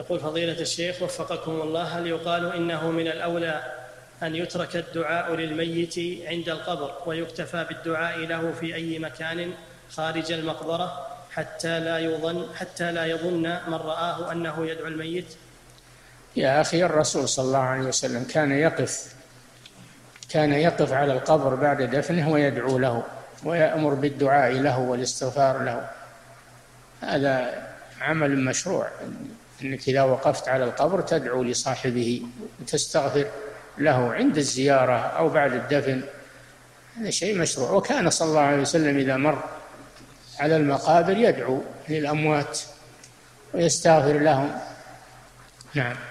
يقول فضيلة الشيخ وفقكم الله، هل يقال إنه من الأولى أن يترك الدعاء للميت عند القبر ويكتفى بالدعاء له في أي مكان خارج المقبرة حتى لا يظن من رآه أنه يدعو الميت؟ يا أخي، الرسول صلى الله عليه وسلم كان يقف على القبر بعد دفنه ويدعو له ويأمر بالدعاء له والاستغفار له. هذا عمل مشروع، أنك إذا وقفت على القبر تدعو لصاحبه وتستغفر له عند الزيارة أو بعد الدفن. هذا شيء مشروع. وكان صلى الله عليه وسلم إذا مر على المقابر يدعو للأموات ويستغفر لهم. نعم.